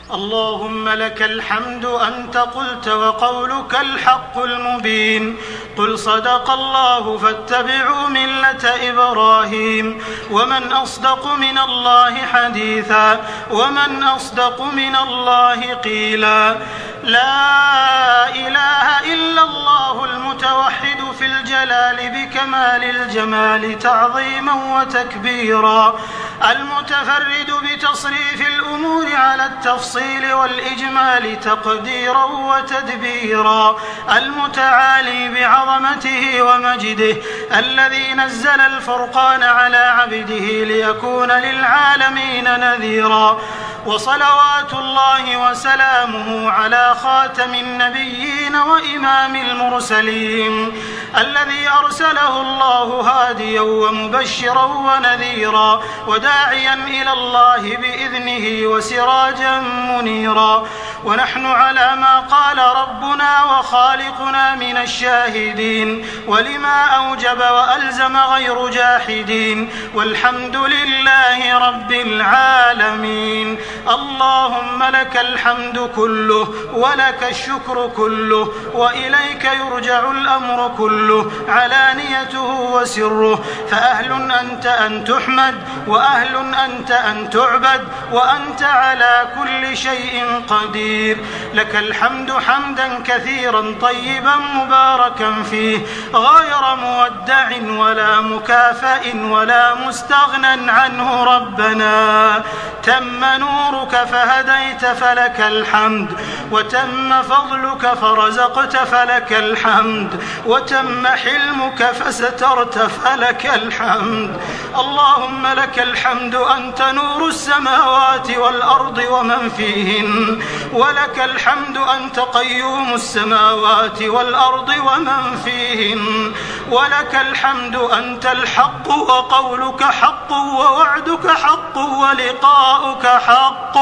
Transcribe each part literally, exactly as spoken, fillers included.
اللهم لك الحمد أنت قلت وقولك الحق المبين. قل صدق الله فاتبعوا ملة إبراهيم. ومن أصدق من الله حديثا ومن أصدق من الله قيلا. لا إله إلا الله المتوحد في الجلال بكمال الجمال تعظيما وتكبيرا، المتفرد بتصريف الأمور على التفصيل والإجمال تقديرا وتدبيرا، المتعالي بعظمته ومجده، الذي نزل الفرقان على عبده ليكون للعالمين نذيرا. وصلوات الله وسلامه على خاتم النبيين وإمام المرسلين، الذي أرسله الله هاديا ومبشرا ونذيرا وداعيا إلى الله بإذنه وسراجا منيرا. ونحن على ما قال ربنا وخالقنا من الشاهدين، ولما أوجب وألزم غير جاحدين، والحمد لله رب العالمين. اللهم لك الحمد كله ولك الشكر كله، وإليك يرجع الأمر كله علانيته وسره، فأهل أنت أن تحمد وأهل أنت أن تعبد وأنت على كل شيء قدير. لك الحمد حمدا كثيرا طيبا مباركا فيه، غير مودع ولا مكافئ ولا مستغنى عنه ربنا. تم نورك فهديت فلك الحمد، وتم فضلك فرزقت فلك الحمد، وتم حلمك فسترت فلك الحمد. اللهم لك الحمد أنت نور السماوات والأرض ومن فيهن، ولك الحمد أنت قيوم السماوات والأرض ومن فيهن، ولك الحمد أنت الحق وقولك حق ووعدك حق ولقاؤك حق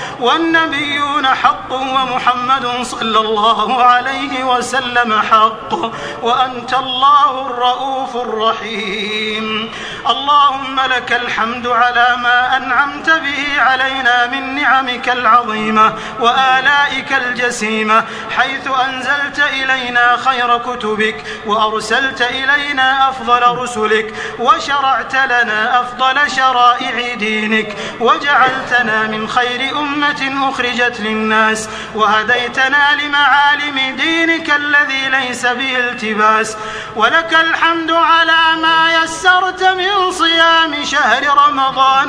والنبيون حق ومحمد صلى الله عليه وسلم حق، وأنت الله الرؤوف الرحيم. اللهم لك الحمد على ما أنعمت به علينا من نعمك العظيمة وآلائك الجسيمة، حيث أنزلت إلينا خير كتبك وأرسلت إلينا أفضل رسلك وشرعت لنا أفضل شرائع دينك، وجعلتنا من خير أمة أخرجت للناس، وهديتنا لمعالم دينك الذي ليس به التباس. ولك الحمد على ما يسرت من صيام شهر رمضان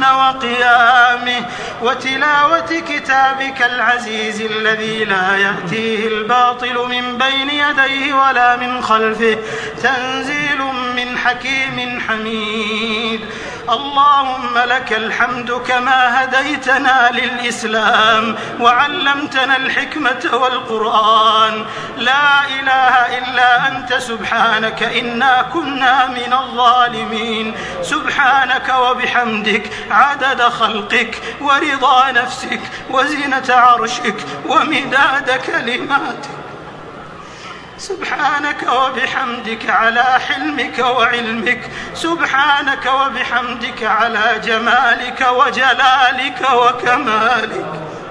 وقيامه وتلاوة كتابك العزيز الذي لا يأتيه الباطل من بين يديه ولا من خلفه، تنزيل من حكيم حميد. اللهم لك الحمد كما هديتنا للإسلام وعلمتنا الحكمة والقرآن. لا إله إلا أنت سبحانك إنا كنا من الظالمين. سبحانك وبحمدك عدد خلقك ورضا نفسك وزنة عرشك ومداد كلماتك. سبحانك وبحمدك على حلمك وعلمك. سبحانك وبحمدك على جمالك وجلالك وكمالك.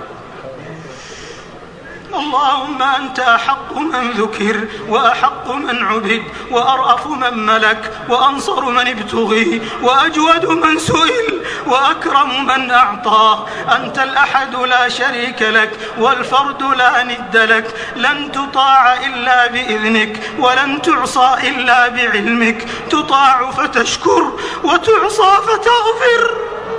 اللهم أنت أحق من ذكر وأحق من عبد وأرأف من ملك وأنصر من ابتغي وأجود من سئل وأكرم من أعطى. أنت الأحد لا شريك لك والفرد لا ند لك، لن تطاع إلا بإذنك ولن تعصى إلا بعلمك، تطاع فتشكر وتعصى فتغفر.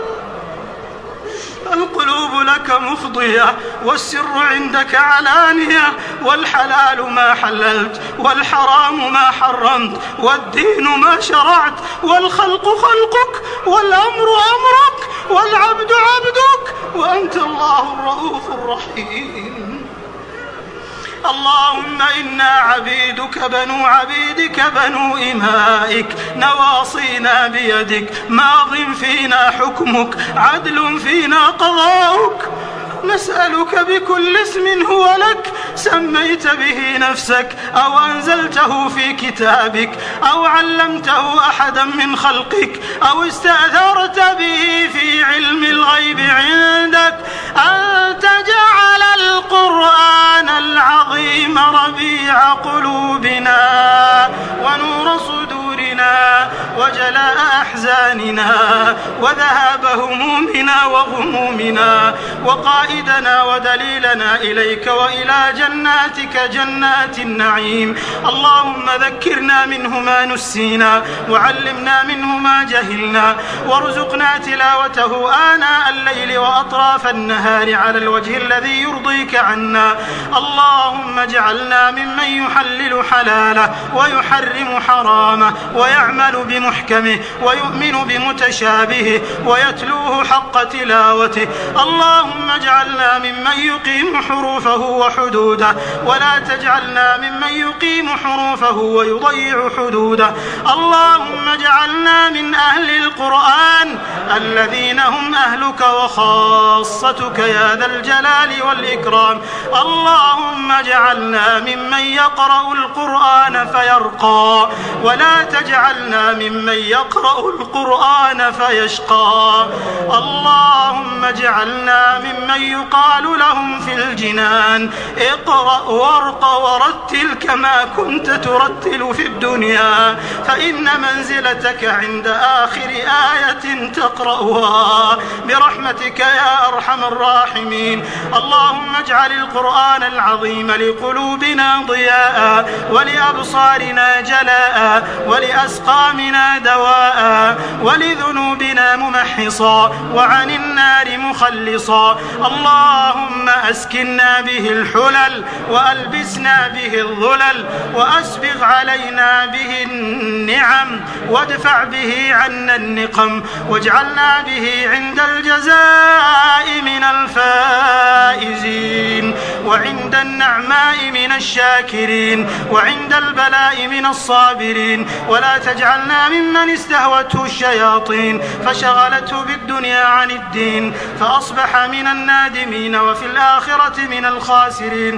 القلوب لك مفضية والسر عندك علانية، والحلال ما حللت والحرام ما حرمت والدين ما شرعت، والخلق خلقك والأمر أمرك والعبد عبدك، وأنت الله الرؤوف الرحيم. اللهم إنا عبيدك بنو عبيدك بنو إمائك، نواصينا بيدك، ماض فينا حكمك، عدل فينا قضاؤك. نسألك بكل اسم هو لك سميت به نفسك أو أنزلته في كتابك أو علمته أحدا من خلقك أو استأثرت به في علم الغيب عندك أن تجعل وجلاء أحزاننا وذهاب همومنا وغمومنا، وقائدنا ودليلنا إليك وإلى جناتك جنات النعيم. اللهم ذكرنا منه ما نسينا وعلمنا منه ما جهلنا، وارزقنا تلاوته آناء الليل وأطراف النهار على الوجه الذي يرضيك عنا. اللهم اجعلنا ممن يحلل حلاله ويحرم حرامه ويعمل بمحكمه ويؤمن بمتشابهه ويتلوه حق تلاوته. اللهم اجعلنا ممن يقيم حروفه وحدوده، ولا تجعلنا ممن يقيم حروفه ويضيع حدوده. اللهم اجعلنا من أهل القرآن الذين هم أهلك وخاصتك يا ذا الجلال والإكرام. اللهم اجعلنا ممن يقرأ القرآن فيرقى، ولا تجعلنا ممن يقرأ القرآن فيشقى. اللهم اجعلنا ممن يقال لهم في الجنان اقرأ وارق ورتل كما كنت ترتل في الدنيا، فإن منزلتك عند آخر آية تقرأها برحمتك يا أرحم الراحمين. اللهم اجعل القرآن العظيم لقلوبنا ضياء، ولأبصارنا جلاء، ولأسقامنا دواء، ولذنوبنا ممحصا، وعن النار مخلصا. اللهم أسكننا به الحلل، وألبسنا به الظلل، وأسبغ علينا به النعم، وادفع به عنا النقم، واجعلنا به عند الجزاء من الفائزين، وعند النعماء من الشاكرين، وعند البلاء من الصابرين. ولا تجعلنا ممن استهوته الشياطين فشغلته بالدنيا عن الدين فأصبح من النادمين وفي الآخرة من الخاسرين.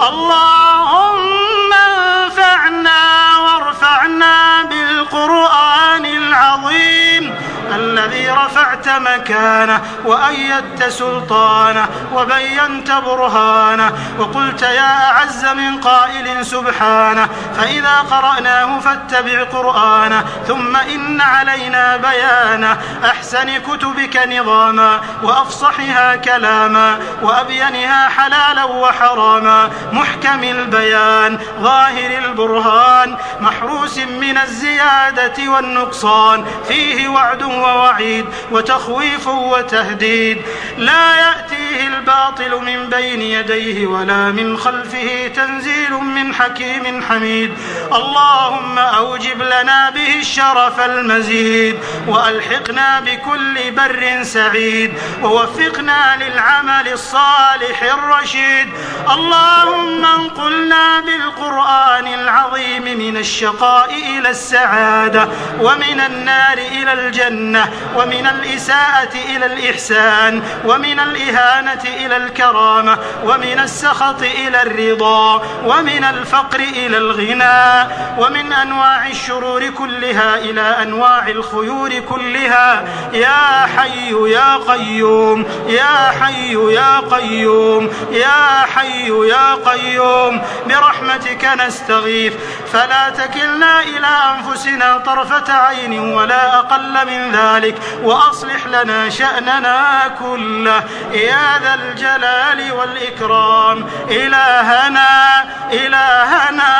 اللهم انفعنا وارفعنا بالقرآن العظيم الذي رفعت مكانه وأيدت سلطانه وبينت برهانه، وقلت يا أعز من قائل سبحانه فإذا قرأناه فاتبع قرآنه ثم إن علينا بيانه، أحسن كتبك نظاما وأفصحها كلاما وأبينها حلالا وحراما، محكم البيان ظاهر البرهان، محروس من الزيادة والنقصان، فيه وعد ووعيد وتخويف وتهديد، لا يأتيه الباطل من بين يديه ولا من خلفه، تنزيل من حكيم حميد. اللهم أوجب لنا به الشرف المزيد، وألحقنا بكل بر سعيد، ووفقنا للعمل الصالح الرشيد. اللهم انقلنا بالقرآن العظيم من الشقاء إلى السعادة، ومن النار إلى الجنة، ومن الإساءة إلى الإحسان، ومن الإهانة إلى الكرامة، ومن السخط إلى الرضا، ومن الفقر إلى الغنى، ومن أنواع الشرور كلها إلى أنواع الخيور كلها، يا حي يا قيوم يا حي يا قيوم يا حي يا قيوم، برحمتك نستغيث، فلا تكلنا إلى أنفسنا طرفة عين ولا أقل من ذلك، وأصلح لنا شأننا كله يا ذا الجلال والإكرام. إلهنا إلهنا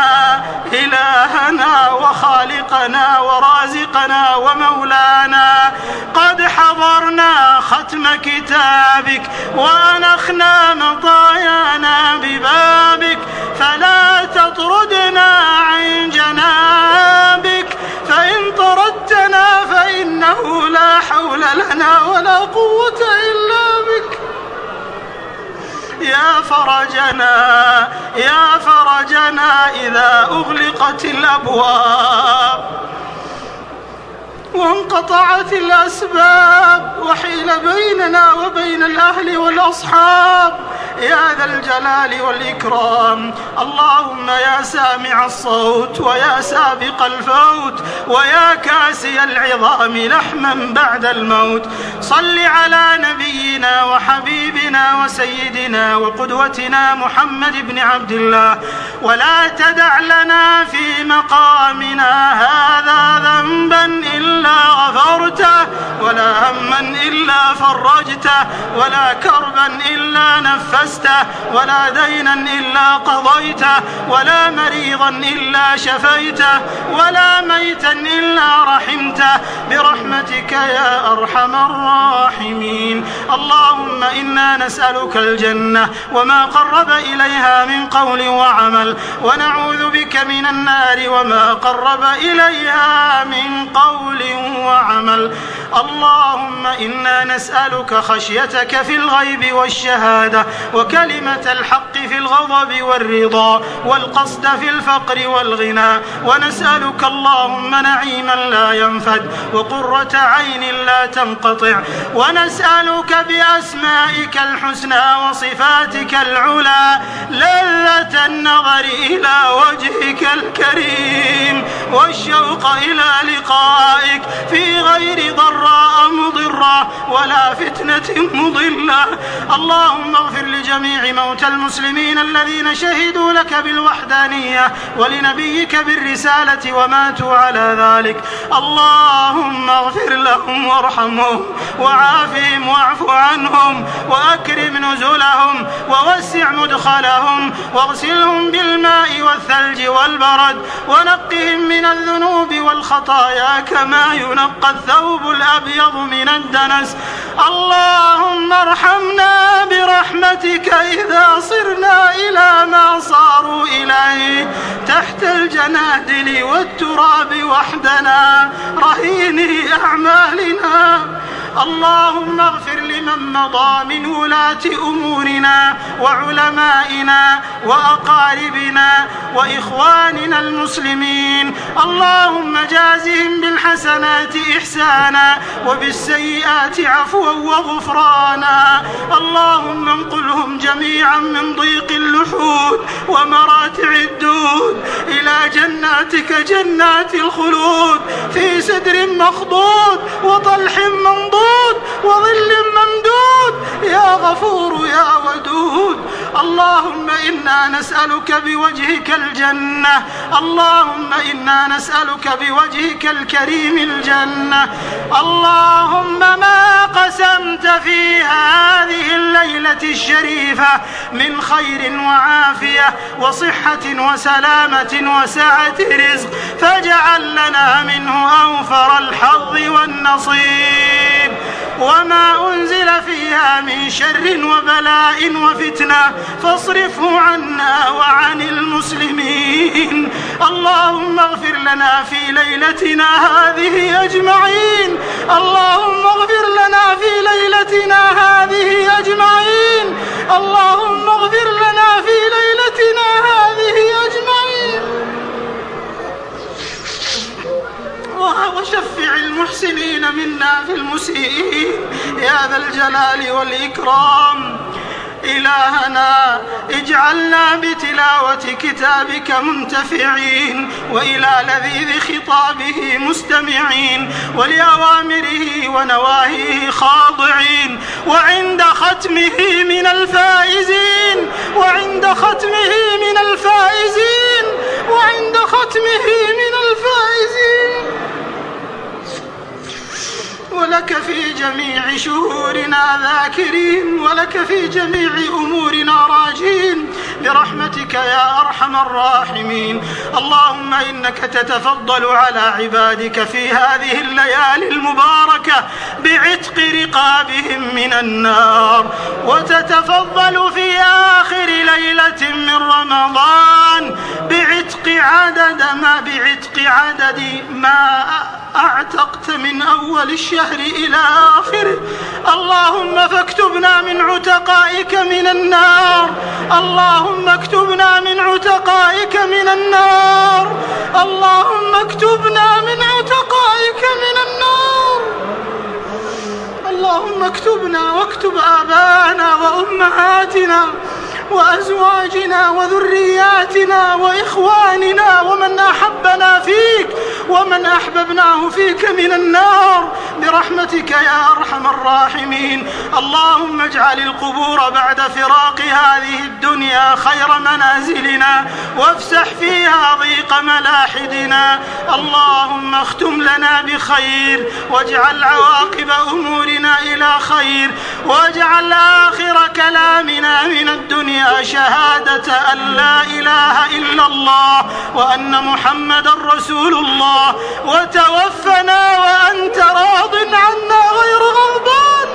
إلهنا وخالقنا ورازقنا ومولانا، قد حضرنا ختم كتابك وأنخنا مطايانا ببابك، فلا تطردنا عن جنابك، فإن طردتنا فإنه لا حول لنا ولا قوة إلا بك. يا فرجنا يا فرجنا إذا أغلقت الأبواب وانقطعت الأسباب وحيل بيننا وبين الأهل والأصحاب، يا ذا الجلال والإكرام. اللهم يا سامع الصوت ويا سابق الفوت ويا كاسي العظام لحما بعد الموت، صل على نبينا وحبيبنا وسيدنا وقدوتنا محمد بن عبد الله، ولا تدع لنا في مقامنا هذا ذنبا إلا غفرته، ولا هما إلا فرجته، ولا كربا إلا نفسته، ولا دينا إلا قضيته، ولا مريضا إلا شفيته، ولا ميتا إلا رحمته، برحمتك يا أرحم الراحمين. اللهم إنا نسألك الجنة وما قرب إليها من قول وعمل، ونعوذ بك من النار وما قرب إليها من قول وعمل. اللهم إنا نسألك خشيتك في الغيب والشهادة، وكلمة الحق في الغضب والرضا، والقصد في الفقر والغنى، ونسألك اللهم نعيما لا ينفد، وقرة عين لا تنقطع، ونسألك بأسمائك الحسنى وصفاتك العلى لذة النظر إلى وجهك الكريم، والشوق إلى لقائك في غير ضراء مضرة ولا فتنة مضلة. اللهم اغفر لجميع موتى المسلمين الذين شهدوا لك بالوحدانية ولنبيك بالرسالة وماتوا على ذلك. اللهم اغفر لهم وارحمهم وعافهم واعف عنهم وأكرم نزلهم ووسع مدخلهم واغسلهم بالماء والثلج والبرد، ونقهم من الذنوب والخطايا كما ينقى الثوب الأبيض من الدنس. اللهم ارحمنا برحمتك إذا صرنا إلى ما صاروا إليه تحت الجنادل والتراب وحدنا رهيني أعمالنا. اللهم اغفر لمن مضى من ولاة أمورنا وعلمائنا وأقاربنا وإخواننا المسلمين. اللهم جازهم بالحسنات إحسانا وبالسيئات عفوا وغفرانا. اللهم انقلهم جميعا من ضيق اللحود ومراتع الدود إلى جناتك جنات الخلود في سدر مخضود وطلح منضود وظل ممدود يا غفور يا ودود. اللهم إنا نسألك بوجهك الجنة، اللهم إنا نسألك بوجهك الكريم الجنة. اللهم ما قسمت في هذه الليلة الشريفة من خير وعافية وصحة وسلامة وسعة رزق فاجعل لنا منه أوفر الحظ والنصيب، وما أنزل فيها من شر وبلاء وفتنة فاصرفه عنا وعن المسلمين. اللهم اغفر لنا في ليلتنا هذه أجمعين، اللهم اغفر لنا في ليلتنا هذه أجمعين، اللهم اغفر لنا في ليلتنا هذه أجمعين، وشفع المحسنين منا في المسيئين يا ذا الجلال والإكرام. إلهنا اجعلنا بتلاوة كتابك منتفعين، وإلى لذيذ خطابه مستمعين، ولأوامره ونواهيه خاضعين، وعند ختمه من الفائزين، وعند ختمه من الفائزين، وعند ختمه من الفائزين. ولك في جميع شهورنا ذاكرين، ولك في جميع أمورنا راجين برحمتك يا أرحم الراحمين. اللهم إنك تتفضل على عبادك في هذه الليالي المباركة بعتق رقابهم من النار، وتتفضل في آخر ليلة من رمضان بعتق عدد ما بعتق عدد ما أعتقت من أول الشهر إلى آخره. اللهم فاكتبنا من عتقائك من النار، اللهم اكتبنا من عتقائك من النار، اللهم اكتبنا من عتقائك من النار. اللهم اكتبنا واكتب آباءنا وأمهاتنا وأزواجنا وذرياتنا وإخواننا ومن أحبنا فيك ومن أحببناه فيك من النار برحمتك يا أرحم الراحمين. اللهم اجعل القبور بعد فراق هذه الدنيا خير منازلنا وافسح فيها ضيق ملاحدنا. اللهم اختم لنا بخير واجعل عواقب أمورنا إلى خير واجعل آخر كلامنا من الدنيا شهادة أن لا إله إلا الله وأن محمد رسول الله وتوفنا وأنت راض عنا غير غضبان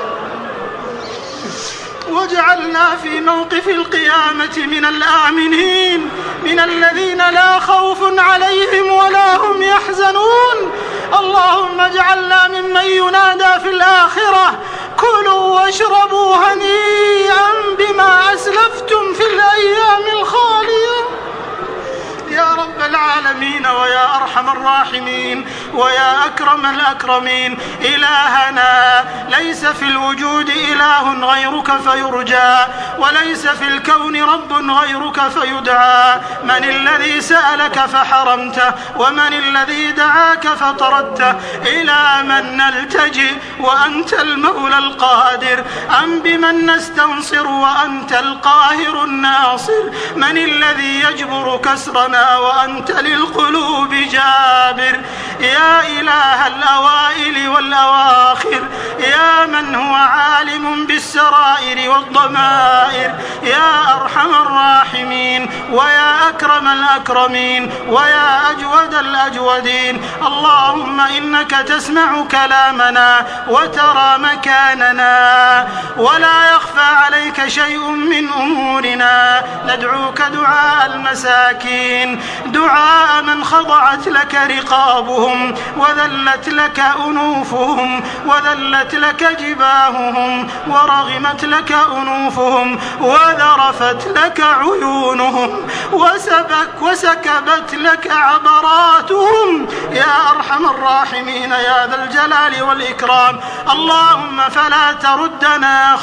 واجعلنا في موقف القيامة من الآمنين من الذين لا خوف عليهم ولا هم يحزنون. اللهم اجعلنا ممن ينادى في الآخرة كلوا واشربوا هنيئا بما أسلفتم في الأيام الخالية يا رب العالمين ويا أرحم الراحمين ويا أكرم الأكرمين. إلهنا ليس في الوجود إله غيرك فيرجى وليس في الكون رب غيرك فيدعى. من الذي سألك فحرمته ومن الذي دعاك فطردته؟ إلى من نلتجئ وأنت المولى القادر؟ أم بمن نستنصر وأنت القاهر الناصر؟ من الذي يجبر كسرنا وأنت للقلوب جابر؟ يا إله الأوائل والأواخر يا من هو عالم بالسرائر والضمائر يا أرحم الراحمين ويا أكرم الأكرمين ويا أجود الأجودين. اللهم إنك تسمع كلامنا وترى مكاننا ولا يخفى عليك شيء من أمورنا. ندعوك دعاء المساكين دعاء من خضعت لك رقابهم وذلت لك أنوفهم وذلت لك جباههم ورغمت لك أنوفهم وذرفت لك عيونهم وسبك وسكبت لك عبراتهم يا أرحم الراحمين يا ذا الجلال والإكرام. اللهم فلا تردنا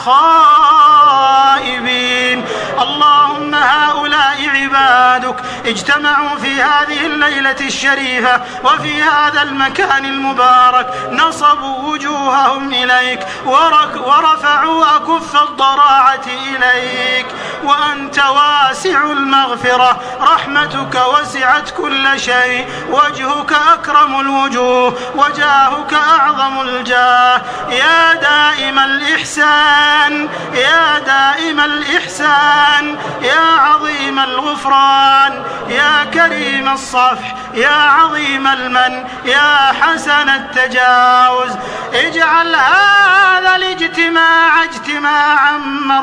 خائبين. اللهم هؤلاء عبادك اجتمعوا في هذه الليلة الشريفة وفي هذا المكان المبارك نصبوا وجوههم إليك ورفعوا أكف الضراعة إليك وأنت واسع المغفرة رحمتك وسعت كل شيء وجهك أكرم الوجوه وجاهك أعظم الجاه. يا دائم الإحسان يا دائم الإحسان يا عظيم الغفران يا كريم الصفح يا عظيم المن يا حسن التجاوز. اجعل هذا الاجتماع اجتماعا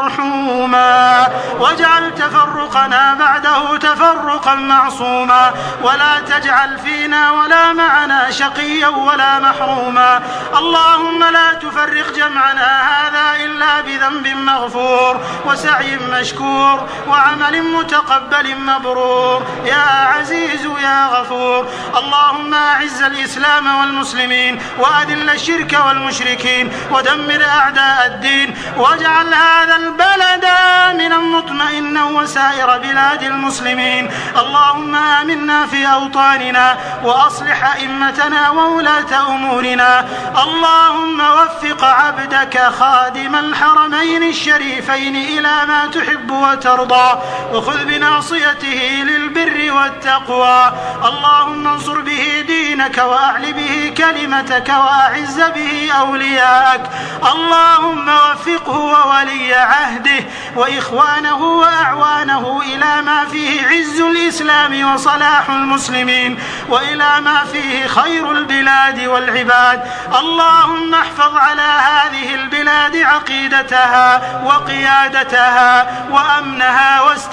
مرحوما واجعل تفرقنا بعده تفرقا معصوما ولا تجعل فينا ولا معنا شقيا ولا محروما. اللهم لا تفرق جمعنا هذا إلا بذنب مغفور وسعي مشكور وعمل متقبل مبرور يا عزيز يا غفور. اللهم أعز الإسلام والمسلمين وأذل الشرك والمشركين ودمر أعداء الدين واجعل هذا البلد آمنا مطمئنا وسائر بلاد المسلمين. اللهم آمنا في أوطاننا وأصلح أئمتنا وولاة أمورنا. اللهم وفق عبدك خادم الحرمين الشريفين إلى ما تحب وترضى وخذ بناصيته للبر والتقوى. اللهم انصر به دينك وأعل به كلمتك وأعز به أولياءك. اللهم وفقه وولي عهده وإخوانه وأعوانه إلى ما فيه عز الإسلام وصلاح المسلمين وإلى ما فيه خير البلاد والعباد. اللهم احفظ على هذه البلاد عقيدتها وقيادتها وأمنها واستقامتها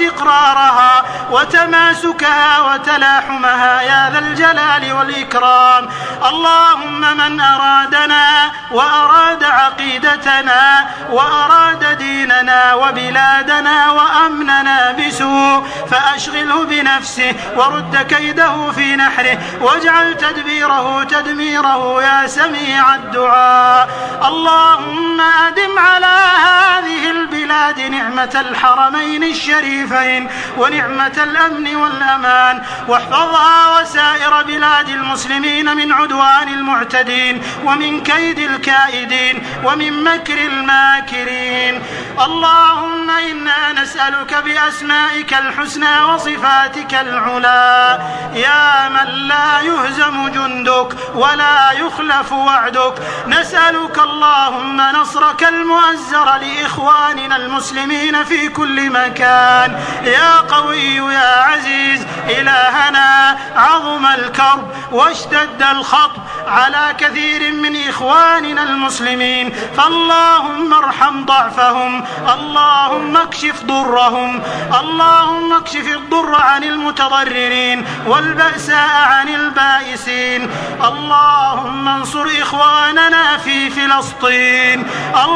واستقرارها وتماسكها وتلاحمها يا ذا الجلال والإكرام. اللهم من أرادنا وأراد عقيدتنا وأراد ديننا وبلادنا وأمننا بسوء فأشغله بنفسه ورد كيده في نحره واجعل تدبيره تدميره يا سميع الدعاء. اللهم أدم على هذه البلاد نعمة الحرمين الشريفين ونعمة الأمن والأمان، واحفظها وسائر بلاد المسلمين من عدوان المعتدين ومن كيد الكائدين ومن مكر الماكرين. اللهم إنا نسألك بأسمائك الحسنى وصفاتك العلى يا من لا يهزم جندك ولا يخلف وعدك، نسألك اللهم نصرك المؤزر لإخواننا المسلمين في كل مكان يا قوي يا عزيز. إلهنا عظم الكرب واشتد الخطب على كثير من إخواننا المسلمين، فاللهم ارحم ضعفهم، اللهم اكشف ضرهم، اللهم اكشف الضر عن المتضررين والبأساء عن البائسين. اللهم انصر إخواننا في فلسطين،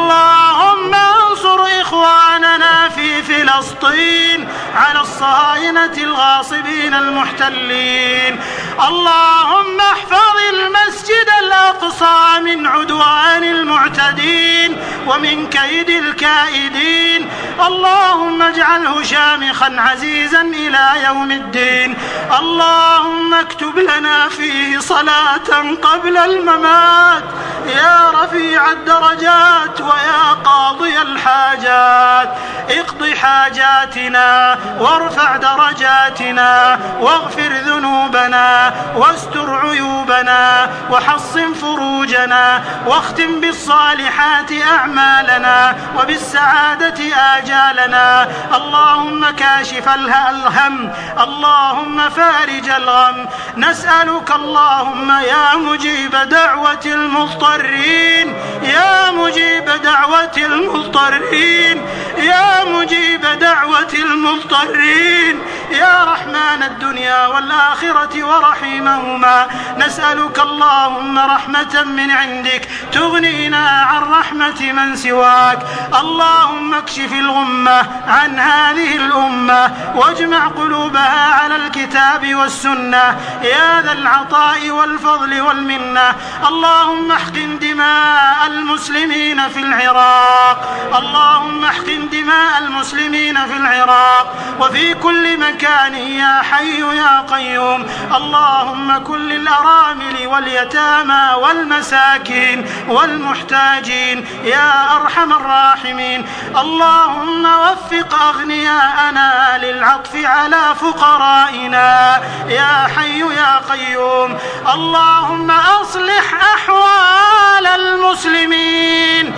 اللهم انصر إخواننا في فلسطين على الصهاينة الغاصبين المحتلين. اللهم احفظ المسجد الأقصى من عدوان المعتدين ومن كيد الكائدين. اللهم اجعله شامخا عزيزا إلى يوم الدين. اللهم اكتب لنا فيه صلاة قبل الممات يا رفيع الدرجات ويا قاضي الحاجات. اقض حاجاتنا وارفع درجاتنا واغفر ذنوبنا واستر عيوبنا وحصن فروجنا واختم بالصالحات أعمالنا وبالسعادة آجالنا. اللهم كاشف الهم، اللهم فارج الغم، نسألك اللهم يا مجيب دعوة المضطرين يا مجيب دعوة المضطرين يا مجيب دعوة المضطرين يا رحمن الدنيا والآخرة ورحيمهما، نسألك اللهم رحمة من عندك تغنينا عن رحمة من سواك. اللهم اكشف الغمة عن هذه الأمة واجمع قلوبها على الكتاب والسنة يا ذا العطاء والفضل والمنة. اللهم احقن دماء المسلمين في العراق، اللهم احقن دماء المسلمين في العراق وفي كل مكان يا حي يا قيوم. اللهم كن للأرامل واليتامى والمساكين والمحتاجين يا أرحم الراحمين. اللهم وفق أغنياءنا للعطف على فقرائنا يا حي يا قيوم. اللهم أصلح أحوال المسلمين،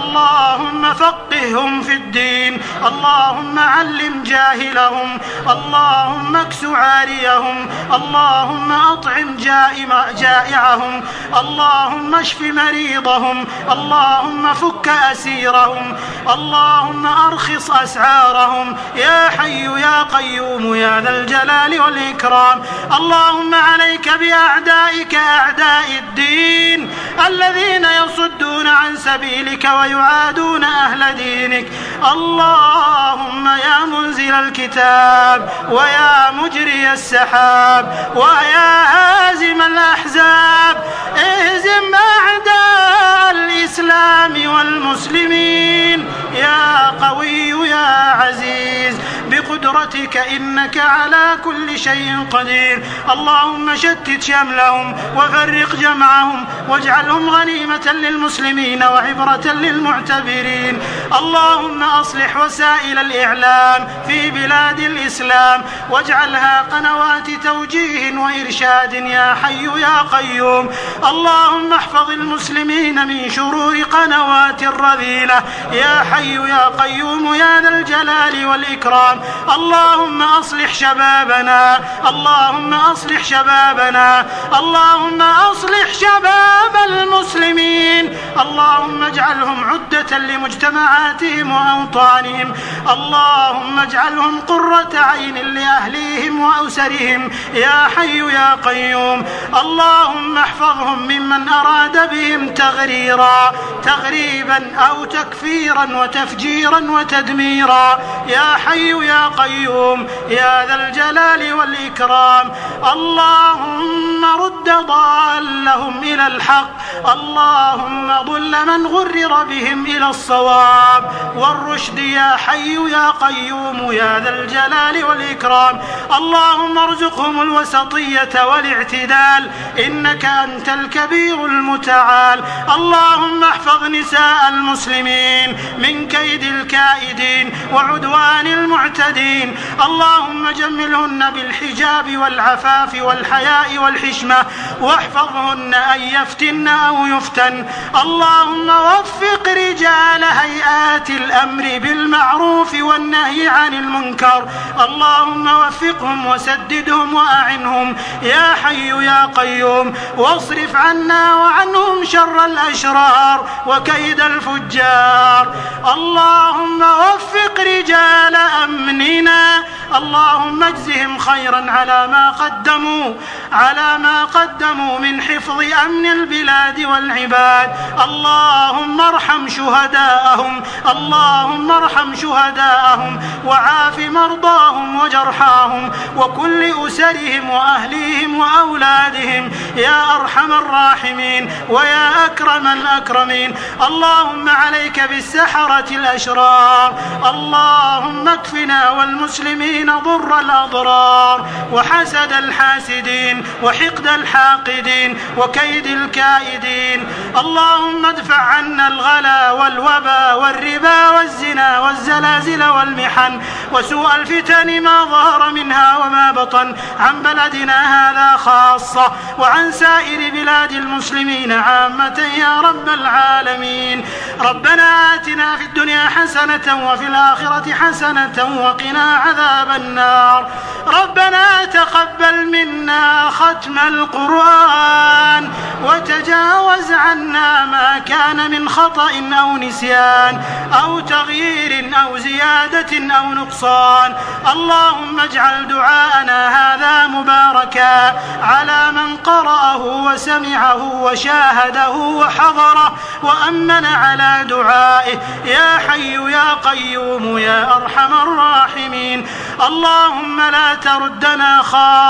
اللهم فقههم في الدين، اللهم علم جاهلهم، اللهم اكس عاريهم، اللهم أطعم جائعهم، اللهم اشف مريضهم، اللهم فك أسيرهم، اللهم أرخص أسعارهم يا حي يا قيوم يا ذا الجلال والإكرام. اللهم عليك بأعدائك أعداء الدين الذين يصدون عن سبيلك ويعادون أهل دينك. اللهم يا منزل الكتاب ويا مجري السحاب ويا هازم الأحزاب اهزم أعداء الإسلام والمسلمين يا قوي يا عزيز بقدرتك إنك على كل شيء قدير. اللهم شتت شملهم وفرق جمعهم واجعلهم غنيمة للمسلمين وعبرة للمعتبرين. اللهم أصلح وسائل الإعلام في بلاد الإسلام واجعلها قنوات توجيه وإرشاد يا حي يا قيوم. اللهم احفظ المسلمين من شرور قنوات الرذيلة يا حي يا قيوم يا ذا الجلال والإكرام. اللهم أصلح شبابنا، اللهم أصلح شبابنا، اللهم أصلح شباب المسلمين، اللهم اجعلهم عدة لمجتمعاتهم وأوطانهم، اللهم اجعلهم قرة عين لأهليهم وأسرهم يا حي يا قيوم. اللهم احفظهم ممن أراد بهم تغريرا تغريبا أو تكفيرا وتفجيرا وتدميرا يا حي يا قيوم يا ذا الجلال والإكرام. اللهم رد ضالهم إلى الحق، اللهم ضل من غرر بهم إلى الصواب والرشد يا حي يا قيوم يا ذا الجلال والإكرام. اللهم ارزقهم الوسطية والاعتدال إنك أنت الكبير المتعال. اللهم احفظ نساء المسلمين من كيد الكائدين وعدوان المعتدين، اللهم جملهن بالحجاب والعفاف والحياء والحشمة واحفظهن أن يفتن أو يفتن. اللهم وفق رجال هيئات الأمر بالمعروف والنهي عن المنكر، اللهم وفقهم وسددهم وأعنهم يا حي يا قيوم. واصرف عنا وعنهم شر الأشرار وكيد الفجار. اللهم وفق رجال أمننا، اللهم اجزهم خيرا على ما قدموا على ما قدموا من حفظ أمن البلاد والعباد. اللهم ارحم شهداءهم، اللهم ارحم شهداءهم وعاف مرضاهم وجرحاهم وكل أسرهم وأهليهم وأولادهم يا أرحم الراحمين ويا أكرم الأكرمين. اللهم عليك بالسحرة الأشرار، اللهم اكفنا والمسلمين ضر الأضرار وحسد الحاسدين وحقد الحاقدين وكيد الكائدين. اللهم ادفع عنا الغلا والوبا والربا والزنا والزلازل والمحن وسوء الفتن ما ظهر منها وما بطن عن بلدنا هذا خاصة وعن سائر بلاد المسلمين عامة يا رب العالمين. ربنا آتنا في الدنيا حسنة وفي الآخرة حسنة وقنا عذاب النار. ربنا تقبل منا ختم القرآن وتجاوز عنا ما كان من خطأ أو نسيان أو تغيير أو زيادة أو نقصان. اللهم اجعل دعاءنا هذا مباركا على من قرأه وسمعه وشاهده وحضره وأمن على دعائه يا حي يا قيوم يا أرحم الراحمين. اللهم لا تردنا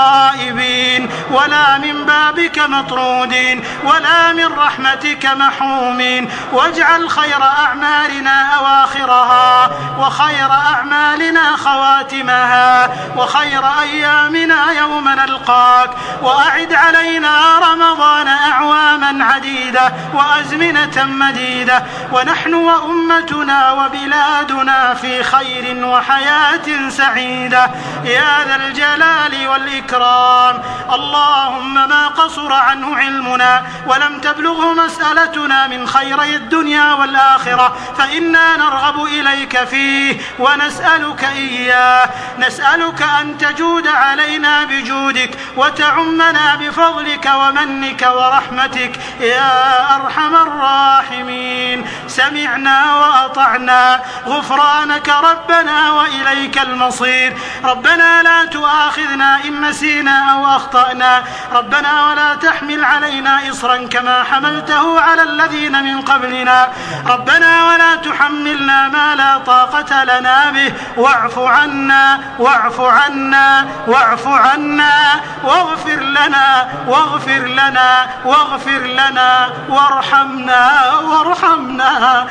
خائبين ولا من بابك مطرودين ولا من رحمتك محرومين، واجعل خير أعمالنا أواخرها وخير أعمالنا خواتمها وخير أيامنا يوم نلقاك، وأعد علينا رمضان أعواما عديدة وأزمنة مديدة ونحن وأمتنا وبلادنا في خير وحياة سعيدة يا ذا الجلال والإكرام. اللهم ما قصر عنه علمنا ولم تبلغه مسألتنا من خيري الدنيا والآخرة فإنا نرغب إليك فيه ونسألك إياه. نسألك أن تجود علينا بجودك وتعمنا بفضلك ومنك ورحمتك يا أرحم الراحمين. سمعنا وأطعنا، غفرانك ربنا وإليك المصير. ربنا لا تؤاخذنا إن نسينا أو أخطأنا، ربنا ولا تحمل علينا إصرا كما حملته على الذين من قبلنا، ربنا ولا تحملنا ما لا طاقة لنا به، واعف عنا واعف عنا واعف عنا واغفر لنا واغفر لنا واغفر لنا وارحمنا وارحمنا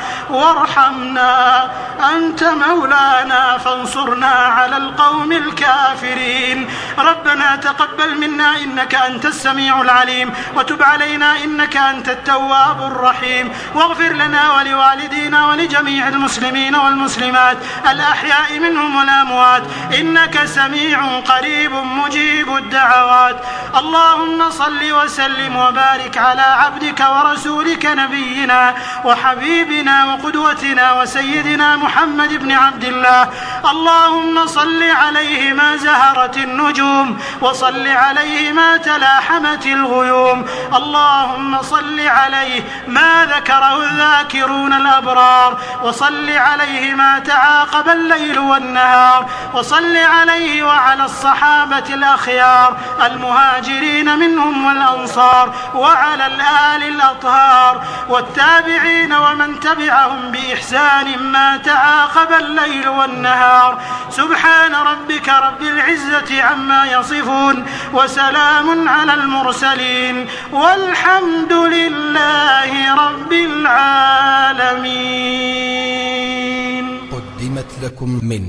وارحمنا. أنت مولانا فانصرنا على القوم الكافرين. ربنا تقبل منا إنك أنت السميع العليم، وتب علينا إنك أنت التواب الرحيم، واغفر لنا ولوالدينا ولجميع المسلمين والمسلمات الأحياء منهم والأموات إنك سميع قريب مجيب الدعوات. اللهم صل وسلم وبارك على عبدك ورسولك نبينا وحبيبنا وقدوتنا وسيدنا محمد بن عبد الله اللهم صل عليه ما زهرت النجوم، وصل عليه ما تلاحمت الغيوم، اللهم صل عليه ما ذكره الذاكرون الأبرار، وصل عليه ما تعاقب الليل والنهار، وصل عليه وعلى الصحابة الأخيار المهاجرين منهم والأنصار، وعلى الآل الأطهار والتابعين ومن تبعهم بإحسان ما تعاقب الليل والنهار. سبحان ربك رب العزة عما يصفون، وسلام على المرسلين، والحمد لله رب العالمين. قدمت لكم من